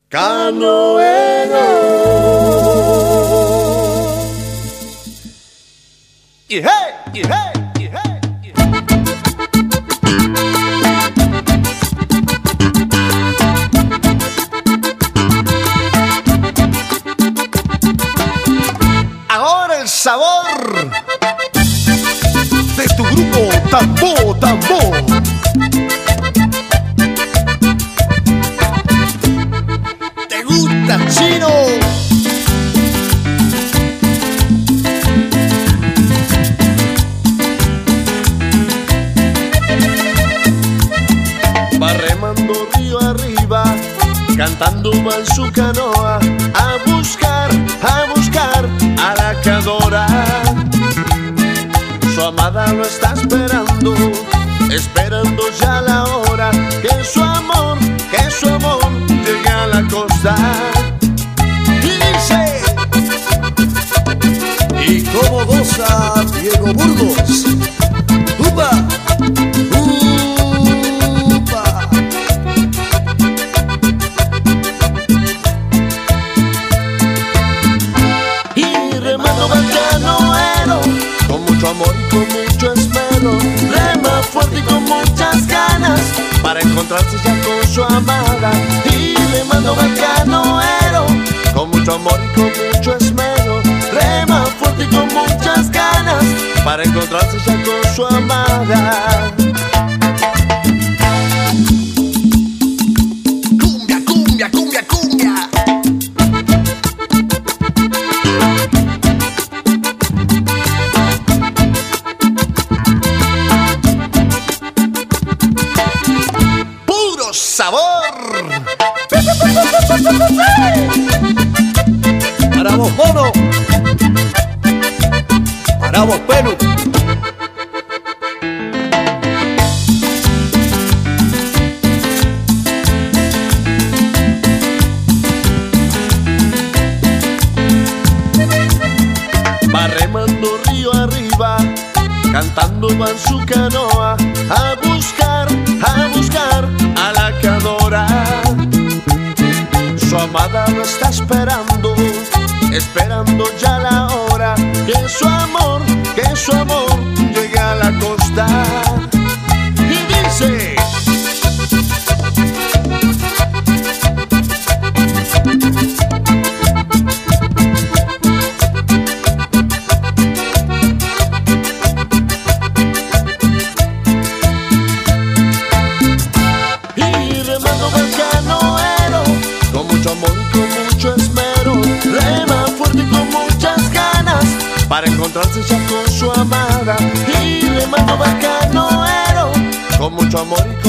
Canoero. Y hey, y hey, y hey, y hey. Ahora el sabor de tu grupo Tambo Tambo. ¿Te gusta, chino? Va remando río arriba, cantando va en su canoa, a buscar a la que adora. Su amada lo está esperando ya la hora, que su amor llegue a la costa. Y dice, y cómo goza Diego Burgos. ¡Upa! ¡Upa! Y remando va el canoero, con mucho amor y con mucho esmero, rema fuerte y con muchas ganas, para encontrarse ya con su amada. Y remando va el canoero, con mucho amor y con mucho esmero, rema fuerte y con muchas ganas, para encontrarse ya con su amada. Cumbia, cumbia, cumbia, cumbia. Puro sabor. Para vos, mono. Para vos, pelo. Va remando río arriba, cantando va en su canoa, a buscar a la que adora. Su amada lo está esperando ya la hora, que su amor llegue a la costa. Y dice, y remando va el canoero, con mucho amor y con mucho esmero, rema fuerte y con muchas ganas, para encontrarse ya con su amada. Y remando va el canoero, con mucho amor y